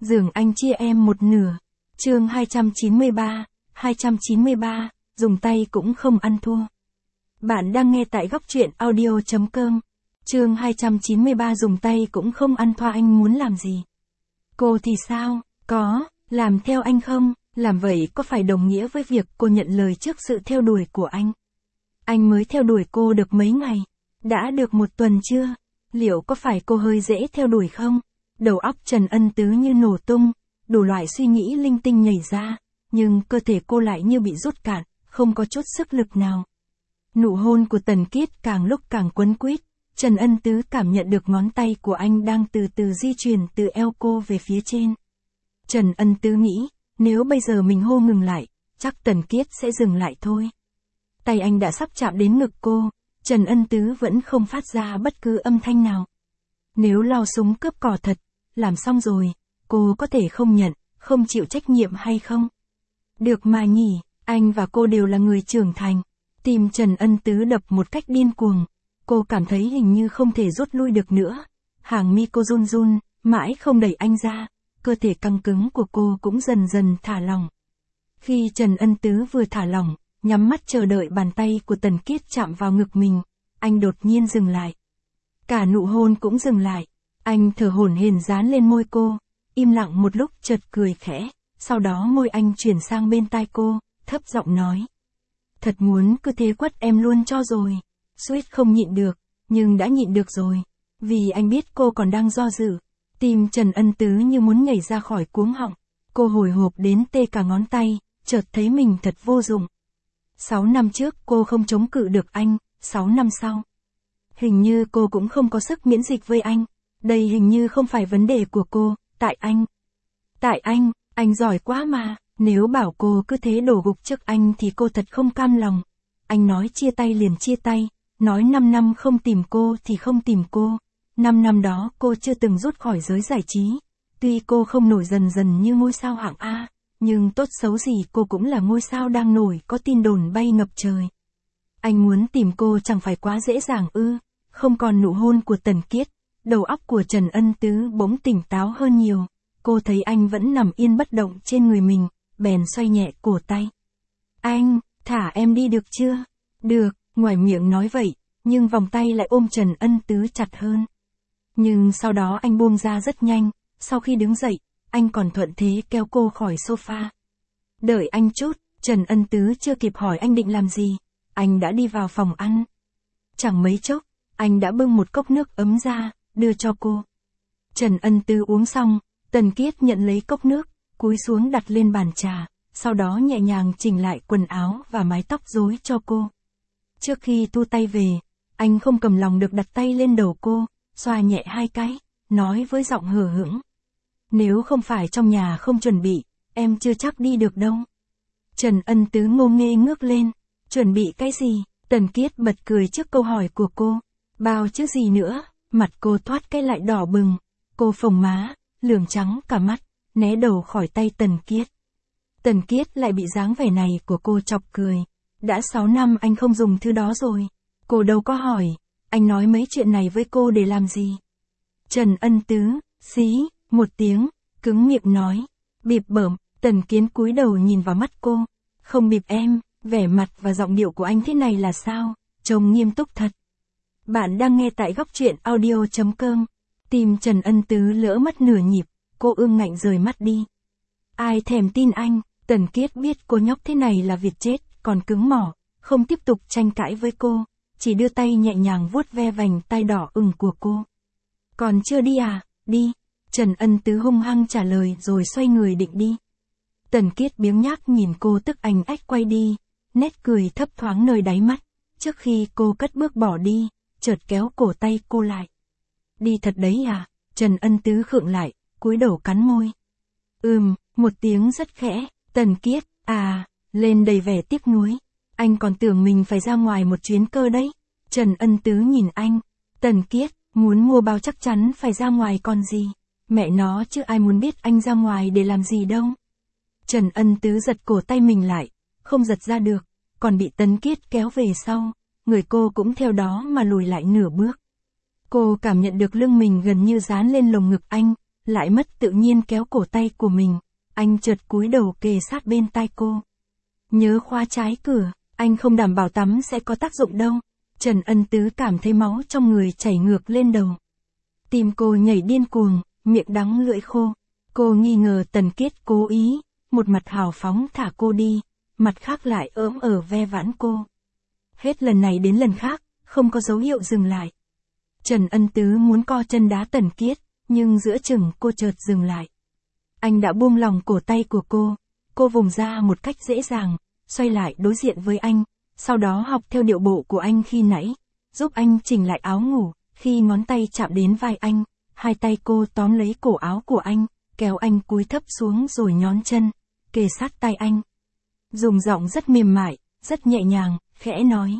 Giường anh chia em một nửa. Chương 293, dùng tay cũng không ăn thua. Bạn đang nghe tại góc truyện audio.com. Chương 293 dùng tay cũng không ăn thua. Anh muốn làm gì? Cô thì sao? Có, làm theo anh không? Làm vậy có phải đồng nghĩa với việc cô nhận lời trước sự theo đuổi của anh? Anh mới theo đuổi cô được mấy ngày? Đã được một tuần chưa? Liệu có phải cô hơi dễ theo đuổi không? Đầu óc Trần Ân Tứ như nổ tung, đủ loại suy nghĩ linh tinh nhảy ra, nhưng cơ thể cô lại như bị rút cạn, không có chút sức lực nào. Nụ hôn của Tần Kiết càng lúc càng quấn quýt, Trần Ân Tứ cảm nhận được ngón tay của anh đang từ từ di chuyển từ eo cô về phía trên. Trần Ân Tứ nghĩ, nếu bây giờ mình hô ngừng lại, chắc Tần Kiết sẽ dừng lại thôi. Tay anh đã sắp chạm đến ngực cô, Trần Ân Tứ vẫn không phát ra bất cứ âm thanh nào. Nếu lao súng cướp cò thật, làm xong rồi, cô có thể không nhận, không chịu trách nhiệm hay không? Được mà nhỉ, anh và cô đều là người trưởng thành. Tim Trần Ân Tứ đập một cách điên cuồng, cô cảm thấy hình như không thể rút lui được nữa. Hàng mi cô run run, mãi không đẩy anh ra, cơ thể căng cứng của cô cũng dần dần thả lỏng. Khi Trần Ân Tứ vừa thả lỏng, nhắm mắt chờ đợi bàn tay của Tần Kiết chạm vào ngực mình, anh đột nhiên dừng lại. Cả nụ hôn cũng dừng lại, anh thở hổn hển dán lên môi cô, im lặng một lúc chợt cười khẽ, sau đó môi anh chuyển sang bên tai cô, thấp giọng nói. Thật muốn cứ thế quất em luôn cho rồi. Suýt không nhịn được, nhưng đã nhịn được rồi. Vì anh biết cô còn đang do dự. Tim Trần Ân Tứ như muốn nhảy ra khỏi cuống họng. Cô hồi hộp đến tê cả ngón tay, chợt thấy mình thật vô dụng. 6 năm trước cô không chống cự được anh, 6 năm sau. Hình như cô cũng không có sức miễn dịch với anh. Đây hình như không phải vấn đề của cô, tại anh. Tại anh giỏi quá mà. Nếu bảo cô cứ thế đổ gục trước anh thì cô thật không cam lòng. Anh nói chia tay liền chia tay, nói 5 năm không tìm cô thì không tìm cô. 5 năm đó cô chưa từng rút khỏi giới giải trí. Tuy cô không nổi dần dần như ngôi sao hạng A, nhưng tốt xấu gì cô cũng là ngôi sao đang nổi, có tin đồn bay ngập trời. Anh muốn tìm cô chẳng phải quá dễ dàng ư? Không còn nụ hôn của Tần Kiết, đầu óc của Trần Ân Tứ bỗng tỉnh táo hơn nhiều. Cô thấy anh vẫn nằm yên bất động trên người mình, bèn xoay nhẹ cổ tay. Anh, thả em đi được chưa? Được, ngoài miệng nói vậy, nhưng vòng tay lại ôm Trần Ân Tứ chặt hơn. Nhưng sau đó anh buông ra rất nhanh, sau khi đứng dậy, anh còn thuận thế kéo cô khỏi sofa. Đợi anh chút, Trần Ân Tứ chưa kịp hỏi anh định làm gì, anh đã đi vào phòng ăn. Chẳng mấy chốc, anh đã bưng một cốc nước ấm ra, đưa cho cô. Trần Ân Tứ uống xong, Tần Kiết nhận lấy cốc nước, cúi xuống đặt lên bàn trà, sau đó nhẹ nhàng chỉnh lại quần áo và mái tóc rối cho cô. Trước khi thu tay về, anh không cầm lòng được đặt tay lên đầu cô, xoa nhẹ 2 cái, nói với giọng hờ hững. Nếu không phải trong nhà không chuẩn bị, em chưa chắc đi được đâu. Trần Ân Tứ ngô nghê ngước lên, chuẩn bị cái gì? Tần Kiết bật cười trước câu hỏi của cô. Bao chứ gì nữa, mặt cô thoát cái lại đỏ bừng, cô phồng má, lườm trắng cả mắt, né đầu khỏi tay Tần Kiết. Tần Kiết lại bị dáng vẻ này của cô chọc cười. Đã 6 năm anh không dùng thứ đó rồi. Cô đâu có hỏi, anh nói mấy chuyện này với cô để làm gì? Trần Ân Tứ, xí, một tiếng, cứng miệng nói. Bịp bợm, Tần Kiết cúi đầu nhìn vào mắt cô. Không bịp em, vẻ mặt và giọng điệu của anh thế này là sao? Trông nghiêm túc thật. Bạn đang nghe tại góc truyện audio.com. Tim Trần Ân Tứ lỡ mất nửa nhịp, cô ương ngạnh rời mắt đi. Ai thèm tin anh? Tần Kiết biết cô nhóc thế này là việc chết, còn cứng mỏ, không tiếp tục tranh cãi với cô, chỉ đưa tay nhẹ nhàng vuốt ve vành tai đỏ ửng của cô. Còn chưa đi à? Đi. Trần Ân Tứ hung hăng trả lời rồi xoay người định đi. Tần Kiết biếng nhác nhìn cô tức anh ách quay đi, nét cười thấp thoáng nơi đáy mắt. Trước khi cô cất bước bỏ đi, chợt kéo cổ tay cô lại. Đi thật đấy à? Trần Ân Tứ khựng lại, cúi đầu cắn môi. Một tiếng rất khẽ. Tần Kiết, lên đầy vẻ tiếc nuối. Anh còn tưởng mình phải ra ngoài một chuyến cơ đấy. Trần Ân Tứ nhìn anh. Tần Kiết, muốn mua bao chắc chắn phải ra ngoài còn gì. Mẹ nó chứ ai muốn biết anh ra ngoài để làm gì đâu. Trần Ân Tứ giật cổ tay mình lại, không giật ra được, còn bị Tần Kiết kéo về sau. Người cô cũng theo đó mà lùi lại nửa bước. Cô cảm nhận được lưng mình gần như dán lên lồng ngực anh, lại mất tự nhiên kéo cổ tay của mình. Anh chợt cúi đầu kề sát bên tai cô. Nhớ khóa trái cửa, anh không đảm bảo tắm sẽ có tác dụng đâu. Trần Ân Tứ cảm thấy máu trong người chảy ngược lên đầu. Tim cô nhảy điên cuồng, miệng đắng lưỡi khô. Cô nghi ngờ Tần Kiết cố ý, một mặt hào phóng thả cô đi, mặt khác lại ỡm ở ve vãn cô. Hết lần này đến lần khác, không có dấu hiệu dừng lại. Trần Ân Tứ muốn co chân đá Tần Kiết, nhưng giữa chừng cô chợt dừng lại. Anh đã buông lòng cổ tay của cô vùng ra một cách dễ dàng, xoay lại đối diện với anh, sau đó học theo điệu bộ của anh khi nãy, giúp anh chỉnh lại áo ngủ, khi ngón tay chạm đến vai anh, hai tay cô tóm lấy cổ áo của anh, kéo anh cúi thấp xuống rồi nhón chân, kề sát tay anh. Dùng giọng rất mềm mại, rất nhẹ nhàng, khẽ nói.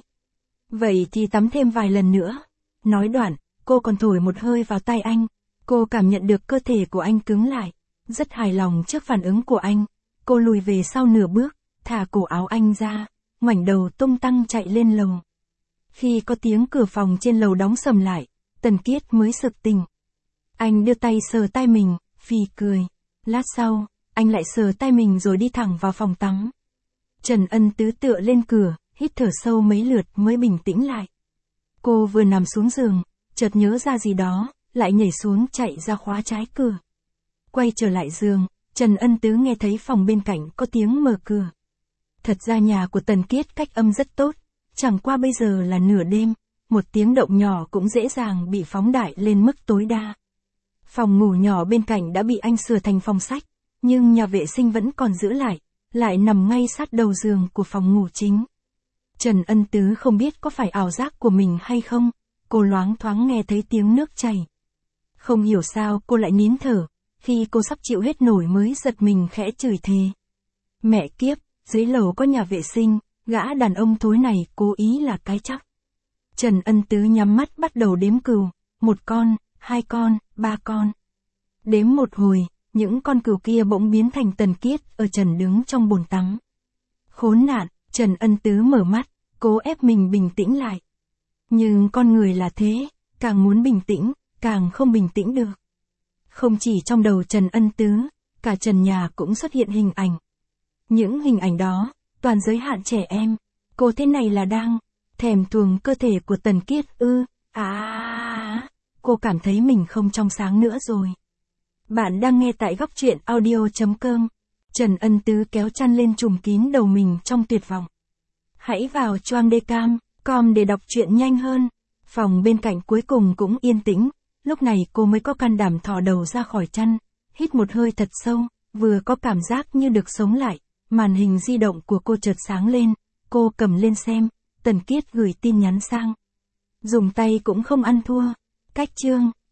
Vậy thì tắm thêm vài lần nữa. Nói đoạn, cô còn thổi một hơi vào tay anh. Cô cảm nhận được cơ thể của anh cứng lại. Rất hài lòng trước phản ứng của anh. Cô lùi về sau nửa bước, thả cổ áo anh ra, ngoảnh đầu tung tăng chạy lên lầu. Khi có tiếng cửa phòng trên lầu đóng sầm lại, Tần Kiết mới sực tỉnh. Anh đưa tay sờ tay mình, phì cười. Lát sau, anh lại sờ tay mình rồi đi thẳng vào phòng tắm. Trần Ân Tứ tựa lên cửa, hít thở sâu mấy lượt mới bình tĩnh lại. Cô vừa nằm xuống giường, chợt nhớ ra gì đó, lại nhảy xuống chạy ra khóa trái cửa. Quay trở lại giường, Trần Ân Tứ nghe thấy phòng bên cạnh có tiếng mở cửa. Thật ra nhà của Tần Kiết cách âm rất tốt, chẳng qua bây giờ là nửa đêm, một tiếng động nhỏ cũng dễ dàng bị phóng đại lên mức tối đa. Phòng ngủ nhỏ bên cạnh đã bị anh sửa thành phòng sách, nhưng nhà vệ sinh vẫn còn giữ lại nằm ngay sát đầu giường của phòng ngủ chính. Trần Ân Tứ không biết có phải ảo giác của mình hay không, cô loáng thoáng nghe thấy tiếng nước chảy. Không hiểu sao cô lại nín thở, khi cô sắp chịu hết nổi mới giật mình khẽ chửi thề. Mẹ kiếp, dưới lầu có nhà vệ sinh, gã đàn ông thối này cố ý là cái chắc. Trần Ân Tứ nhắm mắt bắt đầu đếm cừu, 1 con, 2 con, 3 con. Đếm một hồi, những con cừu kia bỗng biến thành Tần Kiết ở trần đứng trong bồn tắm. Khốn nạn, Trần Ân Tứ mở mắt, cố ép mình bình tĩnh lại. Nhưng con người là thế, càng muốn bình tĩnh, càng không bình tĩnh được. Không chỉ trong đầu Trần Ân Tứ, cả trần nhà cũng xuất hiện hình ảnh. Những hình ảnh đó, toàn giới hạn trẻ em. Cô thế này là đang thèm thuồng cơ thể của Tần Kiết ư? Cô cảm thấy mình không trong sáng nữa rồi. Bạn đang nghe tại góc truyện audio.com. Trần Ân Tứ kéo chăn lên trùm kín đầu mình trong tuyệt vọng. Hãy vào choangdecam.com để đọc truyện nhanh hơn. Phòng bên cạnh cuối cùng cũng yên tĩnh, lúc này cô mới có can đảm thò đầu ra khỏi chăn, hít một hơi thật sâu, vừa có cảm giác như được sống lại, màn hình di động của cô chợt sáng lên, cô cầm lên xem, Tần Kiết gửi tin nhắn sang. Dùng tay cũng không ăn thua. Cách chương